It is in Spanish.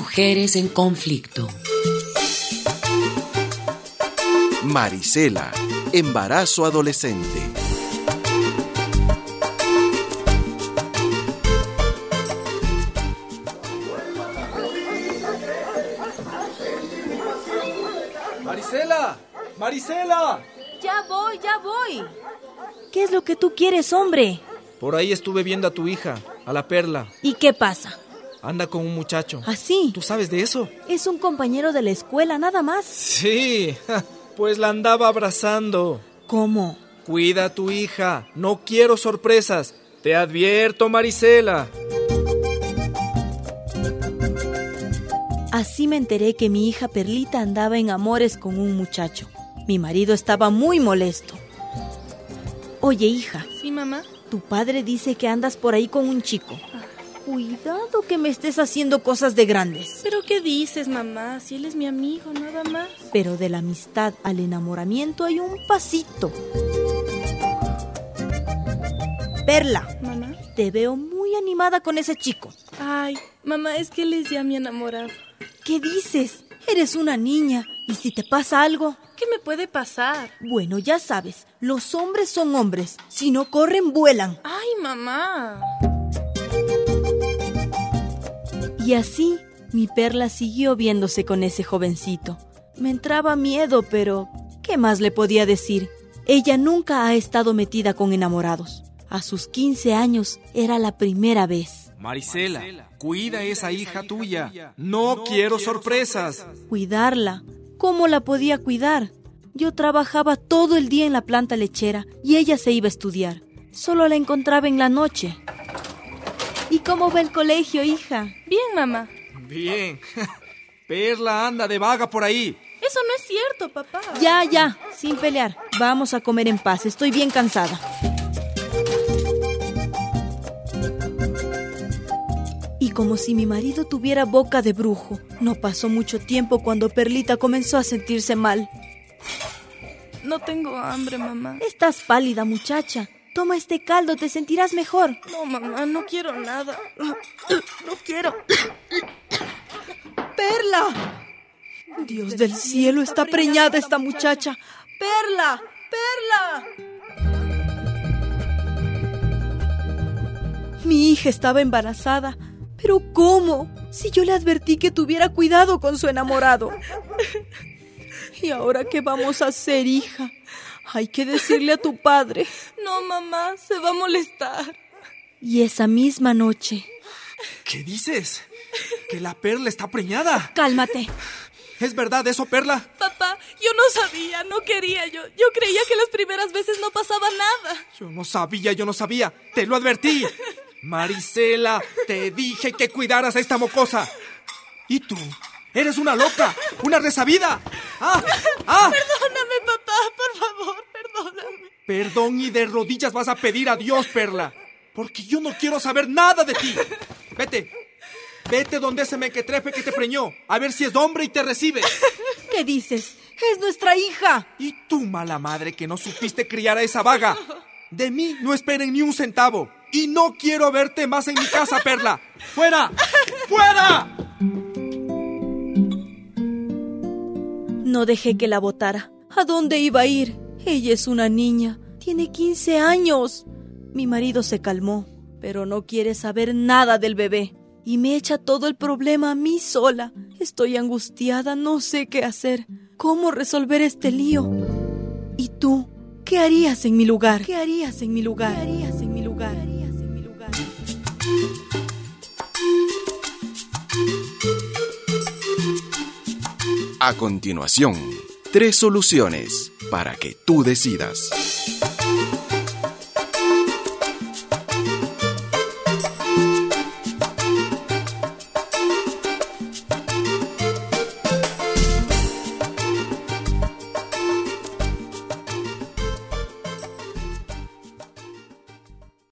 Mujeres en conflicto. Marisela, embarazo adolescente. ¡Marisela! ¡Marisela! Ya voy. ¿Qué es lo que tú quieres, hombre? Por ahí estuve viendo a tu hija, a la Perla. ¿Y qué pasa? Anda con un muchacho. ¿Ah, sí? ¿Tú sabes de eso? Es un compañero de la escuela, nada más. Sí, pues la andaba abrazando. ¿Cómo? Cuida a tu hija, no quiero sorpresas. Te advierto, Marisela. Así me enteré que mi hija Perlita andaba en amores con un muchacho. Mi marido estaba muy molesto. Oye, hija. Sí, mamá. Tu padre dice que andas por ahí con un chico. Cuidado que me estés haciendo cosas de grandes. ¿Pero qué dices, mamá? Si él es mi amigo, nada más. Pero de la amistad al enamoramiento hay un pasito. Perla. Mamá. Te veo muy animada con ese chico. Ay, mamá, es que él es ya mi enamorado. ¿Qué dices? Eres una niña. ¿Y si te pasa algo? ¿Qué me puede pasar? Bueno, ya sabes, los hombres son hombres. Si no corren, vuelan. Ay, mamá. Y así, mi Perla siguió viéndose con ese jovencito. Me entraba miedo, pero ¿qué más le podía decir? Ella nunca ha estado metida con enamorados. A sus 15 años era la primera vez. Marisela, cuida a esa hija tuya. No quiero sorpresas. ¿Cuidarla? ¿Cómo la podía cuidar? Yo trabajaba todo el día en la planta lechera y ella se iba a estudiar. Solo la encontraba en la noche. ¿Y cómo va el colegio, hija? Bien, mamá. Bien. Perla anda de vaga por ahí. Eso no es cierto, papá. Ya, sin pelear. Vamos a comer en paz, estoy bien cansada. Y como si mi marido tuviera boca de brujo, no pasó mucho tiempo cuando Perlita comenzó a sentirse mal. No tengo hambre, mamá. Estás pálida, muchacha. Toma este caldo, te sentirás mejor. No, mamá, no quiero nada. No quiero. ¡Perla! Dios del cielo, está preñada esta muchacha. ¡Perla! Mi hija estaba embarazada. ¿Pero cómo? Si yo le advertí que tuviera cuidado con su enamorado. ¿Y ahora qué vamos a hacer, hija? Hay que decirle a tu padre. No, mamá, se va a molestar. Y esa misma noche... ¿Qué dices? ¿Que la Perla está preñada? Cálmate. ¿Es verdad eso, Perla? Papá, yo no sabía, no quería. Yo creía que las primeras veces no pasaba nada. Yo no sabía. Te lo advertí. Marisela, te dije que cuidaras a esta mocosa. ¿Y tú? Eres una loca, una resabida. Perdóname, papá, por favor, perdóname. Perdón y de rodillas vas a pedir a Dios, Perla. Porque yo no quiero saber nada de ti. Vete donde ese mequetrefe que te preñó. A ver si es hombre y te recibe. ¿Qué dices? ¡Es nuestra hija! Y tú, mala madre, que no supiste criar a esa vaga. De mí no esperen ni un centavo. Y no quiero verte más en mi casa, Perla. ¡Fuera! ¡Fuera! No dejé que la botara. ¿A dónde iba a ir? Ella es una niña. Tiene 15 años. Mi marido se calmó, pero no quiere saber nada del bebé. Y me echa todo el problema a mí sola. Estoy angustiada, no sé qué hacer. ¿Cómo resolver este lío? ¿Y tú? ¿Qué harías en mi lugar? A continuación, 3 soluciones para que tú decidas.